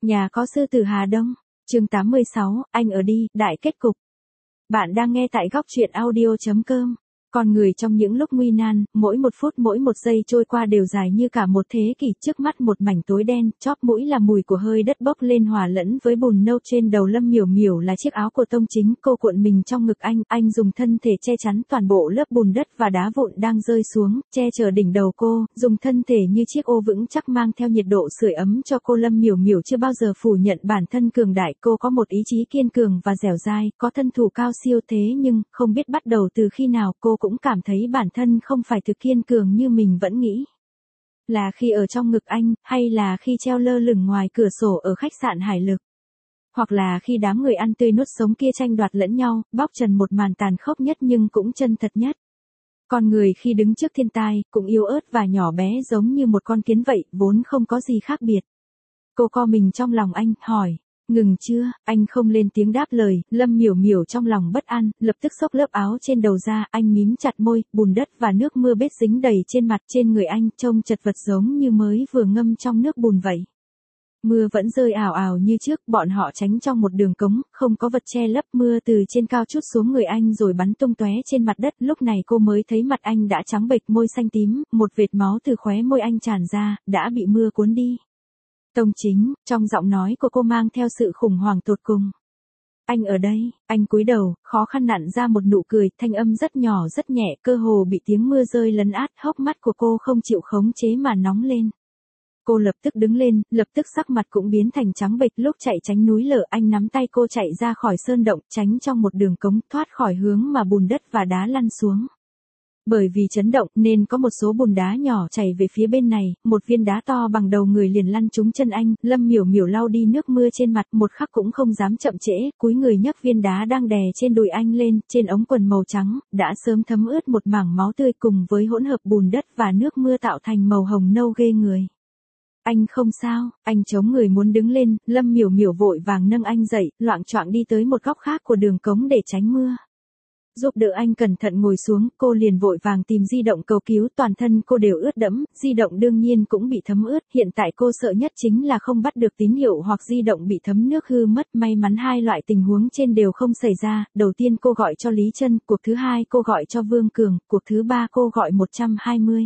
Nhà có sư tử Hà Đông. Chương 86, anh ở đi, đại kết cục. Bạn đang nghe tại góc truyện audio.com. Con người trong những lúc nguy nan, mỗi một phút mỗi một giây trôi qua đều dài như cả một thế kỷ. Trước mắt một mảnh tối đen, chóp mũi là mùi của hơi đất bốc lên hòa lẫn với bùn nâu. Trên đầu Lâm Miểu Miểu là chiếc áo của Tông Chính. Cô cuộn mình trong ngực anh dùng thân thể che chắn toàn bộ lớp bùn đất và đá vụn đang rơi xuống, che chở đỉnh đầu cô, dùng thân thể như chiếc ô vững chắc mang theo nhiệt độ sưởi ấm cho cô. Lâm Miểu Miểu chưa bao giờ phủ nhận bản thân cường đại, cô có một ý chí kiên cường và dẻo dai, có thân thủ cao siêu, thế nhưng, không biết bắt đầu từ khi nào cô cũng cảm thấy bản thân không phải thực kiên cường như mình vẫn nghĩ. Là khi ở trong ngực anh, hay là khi treo lơ lửng ngoài cửa sổ ở khách sạn Hải Lực. Hoặc là khi đám người ăn tươi nuốt sống kia tranh đoạt lẫn nhau, bóc trần một màn tàn khốc nhất nhưng cũng chân thật nhất. Con người khi đứng trước thiên tai, cũng yếu ớt và nhỏ bé giống như một con kiến vậy, vốn không có gì khác biệt. Cô co mình trong lòng anh, hỏi. Ngừng chưa? Anh không lên tiếng đáp lời. Lâm Miểu Miểu trong lòng bất an, lập tức xốc lớp áo trên đầu ra. Anh mím chặt môi, bùn đất và nước mưa bết dính đầy trên mặt, trên người anh, trông chật vật giống như mới vừa ngâm trong nước bùn vậy. Mưa vẫn rơi ào ào như trước, bọn họ tránh trong một đường cống, không có vật che lấp. Mưa từ trên cao trút xuống người anh rồi bắn tung tóe trên mặt đất. Lúc này cô mới thấy mặt anh đã trắng bệch, môi xanh tím, một vệt máu từ khóe môi anh tràn ra, đã bị mưa cuốn đi. Tông Chính, trong giọng nói của cô mang theo sự khủng hoảng tột cùng. Anh ở đây. Anh cúi đầu, khó khăn nặn ra một nụ cười, thanh âm rất nhỏ rất nhẹ, cơ hồ bị tiếng mưa rơi lấn át. Hốc mắt của cô không chịu khống chế mà nóng lên. Cô lập tức đứng lên, lập tức sắc mặt cũng biến thành trắng bệch. Lúc chạy tránh núi lở, anh nắm tay cô chạy ra khỏi sơn động, tránh trong một đường cống, thoát khỏi hướng mà bùn đất và đá lăn xuống. Bởi vì chấn động nên có một số bùn đá nhỏ chảy về phía bên này, một viên đá to bằng đầu người liền lăn trúng chân anh. Lâm Miểu Miểu lau đi nước mưa trên mặt, một khắc cũng không dám chậm trễ, cúi người nhấc viên đá đang đè trên đùi anh lên. Trên ống quần màu trắng đã sớm thấm ướt một mảng máu tươi, cùng với hỗn hợp bùn đất và nước mưa tạo thành màu hồng nâu ghê người. Anh không sao. Anh chống người muốn đứng lên. Lâm Miểu Miểu vội vàng nâng anh dậy, loạng choạng đi tới một góc khác của đường cống để tránh mưa. Giúp đỡ anh cẩn thận ngồi xuống, cô liền vội vàng tìm di động cầu cứu. Toàn thân cô đều ướt đẫm, di động đương nhiên cũng bị thấm ướt. Hiện tại cô sợ nhất chính là không bắt được tín hiệu hoặc di động bị thấm nước hư mất. May mắn hai loại tình huống trên đều không xảy ra. Đầu tiên cô gọi cho Lý Trân, cuộc thứ hai cô gọi cho Vương Cường, cuộc thứ ba cô gọi 120.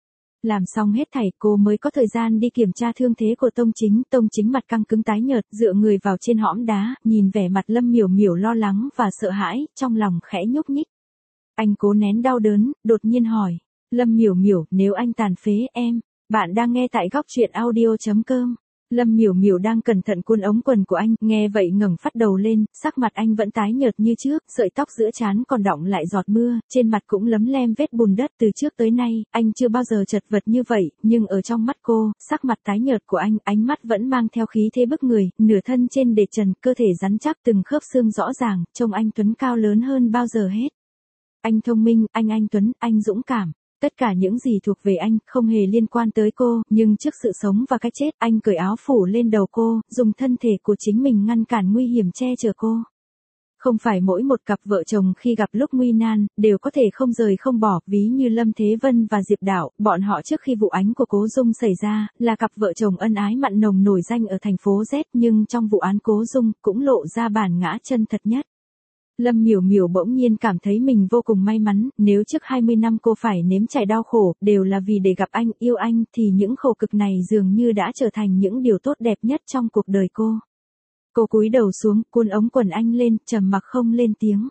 Làm xong hết thảy cô mới có thời gian đi kiểm tra thương thế của Tông Chính. Tông Chính mặt căng cứng tái nhợt, dựa người vào trên hõm đá, nhìn vẻ mặt Lâm Miểu Miểu lo lắng và sợ hãi, trong lòng khẽ nhúc nhích. Anh cố nén đau đớn, đột nhiên hỏi. Lâm Miểu Miểu, nếu anh tàn phế em. Bạn đang nghe tại góc truyện audio.com. Lâm Miểu Miểu đang cẩn thận cuốn ống quần của anh, nghe vậy ngẩng phát đầu lên, sắc mặt anh vẫn tái nhợt như trước, sợi tóc giữa trán còn đọng lại giọt mưa, trên mặt cũng lấm lem vết bùn đất. Từ trước tới nay, anh chưa bao giờ chật vật như vậy, nhưng ở trong mắt cô, sắc mặt tái nhợt của anh, ánh mắt vẫn mang theo khí thế bức người, nửa thân trên để trần, cơ thể rắn chắc, từng khớp xương rõ ràng, trông anh tuấn cao lớn hơn bao giờ hết. Anh thông minh, anh tuấn, anh dũng cảm. Tất cả những gì thuộc về anh, không hề liên quan tới cô, nhưng trước sự sống và cái chết, anh cởi áo phủ lên đầu cô, dùng thân thể của chính mình ngăn cản nguy hiểm che chở cô. Không phải mỗi một cặp vợ chồng khi gặp lúc nguy nan, đều có thể không rời không bỏ, ví như Lâm Thế Vân và Diệp Đạo, bọn họ trước khi vụ án của Cố Dung xảy ra, là cặp vợ chồng ân ái mặn nồng nổi danh ở thành phố Z, nhưng trong vụ án Cố Dung, cũng lộ ra bản ngã chân thật nhất. Lâm Miểu Miểu bỗng nhiên cảm thấy mình vô cùng may mắn, nếu trước 20 năm cô phải nếm trải đau khổ, đều là vì để gặp anh, yêu anh, thì những khổ cực này dường như đã trở thành những điều tốt đẹp nhất trong cuộc đời cô. Cô cúi đầu xuống, cuốn ống quần anh lên, trầm mặc không lên tiếng.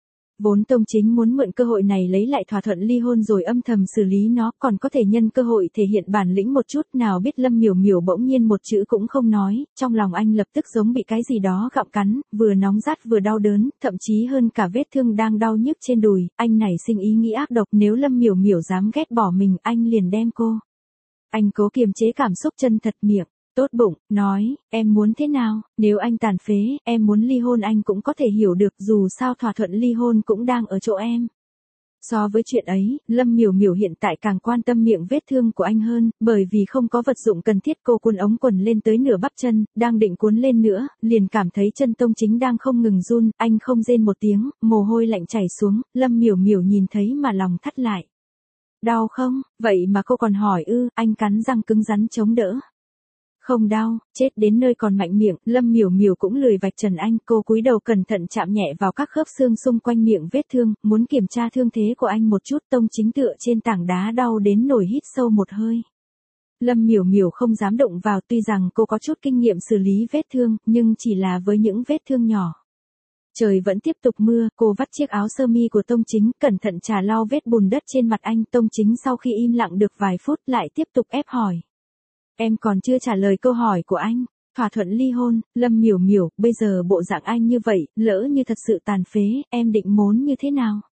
Vốn Tông Chính muốn mượn cơ hội này lấy lại thỏa thuận ly hôn rồi âm thầm xử lý nó, còn có thể nhân cơ hội thể hiện bản lĩnh một chút. Nào biết Lâm Miểu Miểu bỗng nhiên một chữ cũng không nói, trong lòng anh lập tức giống bị cái gì đó gặm cắn, vừa nóng rát vừa đau đớn, thậm chí hơn cả vết thương đang đau nhức trên đùi. Anh nảy sinh ý nghĩ ác độc, nếu Lâm Miểu Miểu dám ghét bỏ mình, anh liền đem cô. Anh cố kiềm chế cảm xúc chân thật, miệng tốt bụng nói, em muốn thế nào? Nếu anh tàn phế, em muốn ly hôn anh cũng có thể hiểu được, dù sao thỏa thuận ly hôn cũng đang ở chỗ em. So với chuyện ấy, Lâm Miểu Miểu hiện tại càng quan tâm miệng vết thương của anh hơn, bởi vì không có vật dụng cần thiết. Cô cuốn ống quần lên tới nửa bắp chân, đang định cuốn lên nữa, liền cảm thấy chân Tông Chính đang không ngừng run, anh không rên một tiếng, mồ hôi lạnh chảy xuống. Lâm Miểu Miểu nhìn thấy mà lòng thắt lại. Đau không? Vậy mà cô còn hỏi ư? Anh cắn răng cứng rắn chống đỡ. Không đau, chết đến nơi còn mạnh miệng, Lâm Miểu Miểu cũng lười vạch trần anh, cô cúi đầu cẩn thận chạm nhẹ vào các khớp xương xung quanh miệng vết thương, muốn kiểm tra thương thế của anh một chút. Tông Chính tựa trên tảng đá đau đến nổi hít sâu một hơi. Lâm Miểu Miểu không dám động vào, tuy rằng cô có chút kinh nghiệm xử lý vết thương, nhưng chỉ là với những vết thương nhỏ. Trời vẫn tiếp tục mưa, cô vắt chiếc áo sơ mi của Tông Chính, cẩn thận chà lau vết bùn đất trên mặt anh. Tông Chính sau khi im lặng được vài phút lại tiếp tục ép hỏi. Em còn chưa trả lời câu hỏi của anh. Thỏa thuận ly hôn, Lâm Miểu Miểu, bây giờ bộ dạng anh như vậy, lỡ như thật sự tàn phế, em định muốn như thế nào?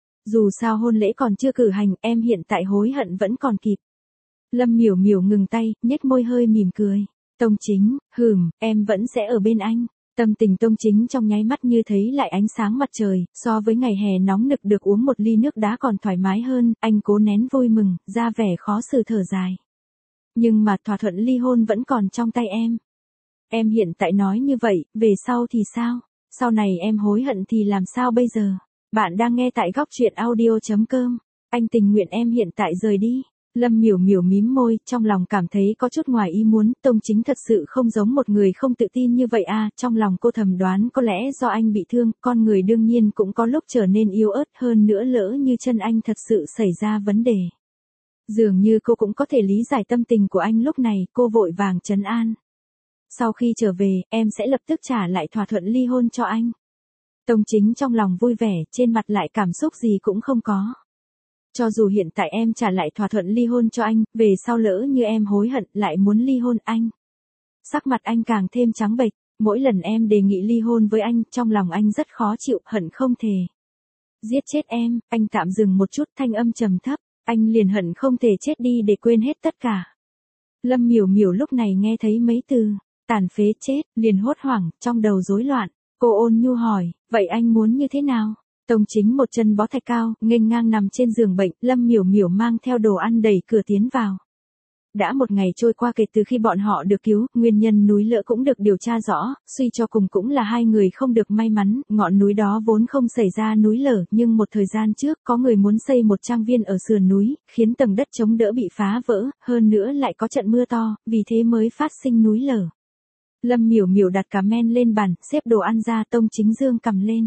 Dù sao hôn lễ còn chưa cử hành, em hiện tại hối hận vẫn còn kịp. Lâm Miểu Miểu ngừng tay, nhếch môi hơi mỉm cười. Tông Chính, em vẫn sẽ ở bên anh. Tâm tình Tông Chính trong nháy mắt như thấy lại ánh sáng mặt trời, so với ngày hè nóng nực được uống một ly nước đá còn thoải mái hơn. Anh cố nén vui mừng, ra vẻ khó xử thở dài. Nhưng mà thỏa thuận ly hôn vẫn còn trong tay em. Em hiện tại nói như vậy, về sau thì sao? Sau này em hối hận thì làm sao bây giờ? Bạn đang nghe tại góc truyện audio.com. Anh tình nguyện em hiện tại rời đi. Lâm Miểu Miểu mím môi, trong lòng cảm thấy có chút ngoài ý muốn. Tông Chính thật sự không giống một người không tự tin như vậy à. Trong lòng cô thầm đoán có lẽ do anh bị thương, con người đương nhiên cũng có lúc trở nên yếu ớt hơn nữa, lỡ như chân anh thật sự xảy ra vấn đề. Dường như cô cũng có thể lý giải tâm tình của anh lúc này, cô vội vàng trấn an. Sau khi trở về, em sẽ lập tức trả lại thỏa thuận ly hôn cho anh. Tông Chính trong lòng vui vẻ, trên mặt lại cảm xúc gì cũng không có. Cho dù hiện tại em trả lại thỏa thuận ly hôn cho anh, về sau lỡ như em hối hận lại muốn ly hôn anh. Sắc mặt anh càng thêm trắng bệch, mỗi lần em đề nghị ly hôn với anh, trong lòng anh rất khó chịu, hận không thể giết chết em. Anh tạm dừng một chút, thanh âm trầm thấp, anh liền hận không thể chết đi để quên hết tất cả. Lâm Miểu Miểu lúc này nghe thấy mấy từ tàn phế, chết, liền hốt hoảng, trong đầu rối loạn. Cô ôn nhu hỏi, vậy anh muốn như thế nào? Tông Chính một chân bó thạch cao, nghênh ngang nằm trên giường bệnh. Lâm Miểu Miểu mang theo đồ ăn đẩy cửa tiến vào. Đã một ngày trôi qua kể từ khi bọn họ được cứu, nguyên nhân núi lở cũng được điều tra rõ, suy cho cùng cũng là hai người không được may mắn. Ngọn núi đó vốn không xảy ra núi lở, nhưng một thời gian trước có người muốn xây một trang viên ở sườn núi, khiến tầng đất chống đỡ bị phá vỡ, hơn nữa lại có trận mưa to, vì thế mới phát sinh núi lở. Lâm Miểu Miểu đặt cả men lên bàn, xếp đồ ăn ra. Tông Chính giương cầm lên.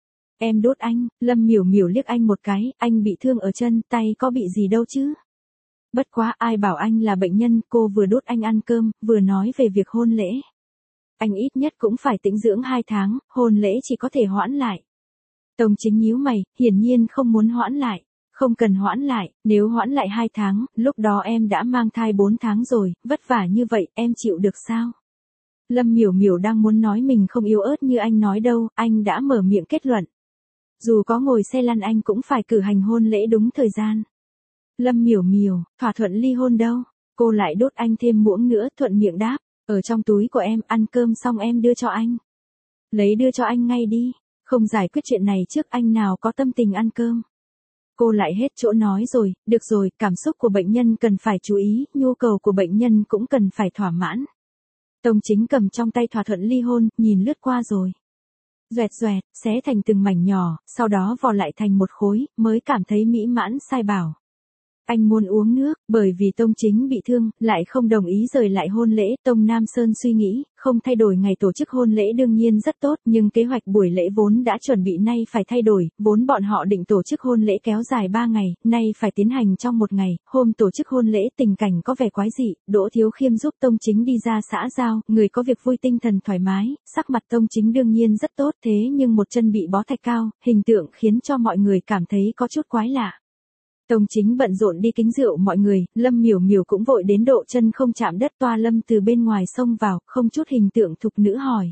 Em đốt anh. Lâm Miểu Miểu liếc anh một cái, anh bị thương ở chân, tay có bị gì đâu chứ? Bất quá ai bảo anh là bệnh nhân. Cô vừa đốt anh ăn cơm, vừa nói về việc hôn lễ. Anh ít nhất cũng phải tĩnh dưỡng 2 tháng, hôn lễ chỉ có thể hoãn lại. Tông Chính nhíu mày, hiển nhiên không muốn hoãn lại. Không cần hoãn lại, nếu hoãn lại 2 tháng, lúc đó em đã mang thai 4 tháng rồi, vất vả như vậy, em chịu được sao? Lâm Miểu Miểu đang muốn nói mình không yếu ớt như anh nói đâu, anh đã mở miệng kết luận. Dù có ngồi xe lăn anh cũng phải cử hành hôn lễ đúng thời gian. Lâm Miểu Miểu, thỏa thuận ly hôn đâu? Cô lại đốt anh thêm muỗng nữa, thuận miệng đáp, ở trong túi của em, ăn cơm xong em đưa cho anh. Lấy đưa cho anh ngay đi, không giải quyết chuyện này trước anh nào có tâm tình ăn cơm. Cô lại hết chỗ nói rồi, được rồi, cảm xúc của bệnh nhân cần phải chú ý, nhu cầu của bệnh nhân cũng cần phải thỏa mãn. Tông Chính cầm trong tay thỏa thuận ly hôn, nhìn lướt qua rồi. Doẹt doẹt, xé thành từng mảnh nhỏ, sau đó vò lại thành một khối, mới cảm thấy mỹ mãn, sai bảo. Anh muốn uống nước, bởi vì Tông Chính bị thương, lại không đồng ý rời lại hôn lễ. Tông Nam Sơn suy nghĩ, không thay đổi ngày tổ chức hôn lễ đương nhiên rất tốt, nhưng kế hoạch buổi lễ vốn đã chuẩn bị nay phải thay đổi, vốn bọn họ định tổ chức hôn lễ kéo dài 3 ngày, nay phải tiến hành trong 1 ngày. Hôm tổ chức hôn lễ tình cảnh có vẻ quái dị, Đỗ Thiếu Khiêm giúp Tông Chính đi ra xã giao, người có việc vui tinh thần thoải mái, sắc mặt Tông Chính đương nhiên rất tốt, thế nhưng một chân bị bó thạch cao, hình tượng khiến cho mọi người cảm thấy có chút quái lạ. Tông Chính bận rộn đi kính rượu mọi người, Lâm Miểu Miểu cũng vội đến độ chân không chạm đất. Toa Lâm từ bên ngoài xông vào, không chút hình tượng thục nữ hỏi.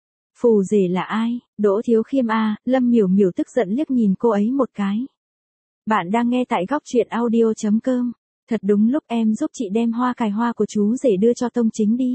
Phù rể là ai? Đỗ Thiếu Khiêm à? Lâm Miểu Miểu tức giận liếc nhìn cô ấy một cái. Bạn đang nghe tại góc truyện audio.com. Thật đúng lúc, em giúp chị đem hoa cài hoa của chú rể đưa cho Tông Chính đi.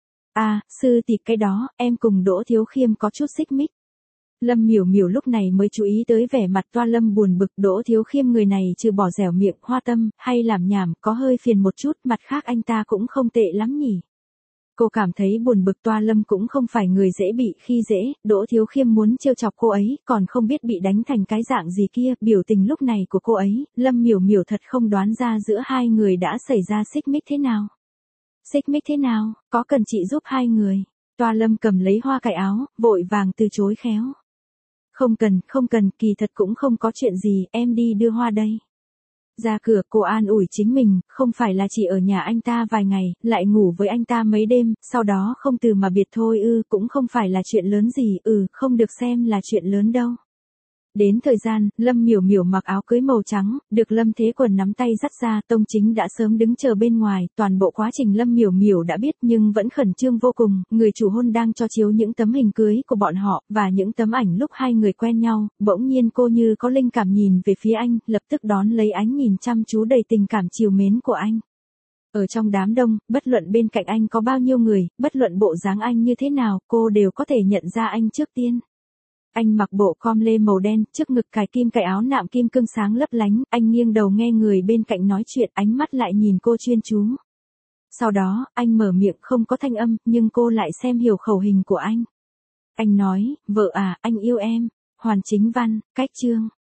À, sư tỷ, cái đó, em cùng Đỗ Thiếu Khiêm có chút xích mích. Lâm Miểu Miểu lúc này mới chú ý tới vẻ mặt Toa Lâm buồn bực. Đỗ Thiếu Khiêm người này trừ bỏ dẻo miệng, hoa tâm, hay làm nhảm, có hơi phiền một chút, mặt khác anh ta cũng không tệ lắm nhỉ. Cô cảm thấy buồn bực. Toa Lâm cũng không phải người dễ bị khi dễ, Đỗ Thiếu Khiêm muốn trêu chọc cô ấy, còn không biết bị đánh thành cái dạng gì kia. Biểu tình lúc này của cô ấy, Lâm Miểu Miểu thật không đoán ra giữa hai người đã xảy ra xích mích thế nào. Xích mích thế nào, có cần chị giúp hai người? Toa Lâm cầm lấy hoa cài áo, vội vàng từ chối khéo. Không cần, kỳ thật cũng không có chuyện gì, em đi đưa hoa đây. Ra cửa cô an ủi chính mình, không phải là chỉ ở nhà anh ta vài ngày, lại ngủ với anh ta mấy đêm, sau đó không từ mà biệt thôi cũng không phải là chuyện lớn gì, không được xem là chuyện lớn đâu. Đến thời gian, Lâm Miểu Miểu mặc áo cưới màu trắng, được Lâm Thế Quần nắm tay dắt ra, Tông Chính đã sớm đứng chờ bên ngoài, toàn bộ quá trình Lâm Miểu Miểu đã biết nhưng vẫn khẩn trương vô cùng, người chủ hôn đang cho chiếu những tấm hình cưới của bọn họ, và những tấm ảnh lúc hai người quen nhau, bỗng nhiên cô như có linh cảm nhìn về phía anh, lập tức đón lấy ánh nhìn chăm chú đầy tình cảm trìu mến của anh. Ở trong đám đông, bất luận bên cạnh anh có bao nhiêu người, bất luận bộ dáng anh như thế nào, cô đều có thể nhận ra anh trước tiên. Anh mặc bộ com lê màu đen, trước ngực cài kim cài áo nạm kim cương sáng lấp lánh, anh nghiêng đầu nghe người bên cạnh nói chuyện, ánh mắt lại nhìn cô chuyên chú. Sau đó, anh mở miệng không có thanh âm, nhưng cô lại xem hiểu khẩu hình của anh. Anh nói, vợ à, anh yêu em. Hoàn Chính Văn, cách chương.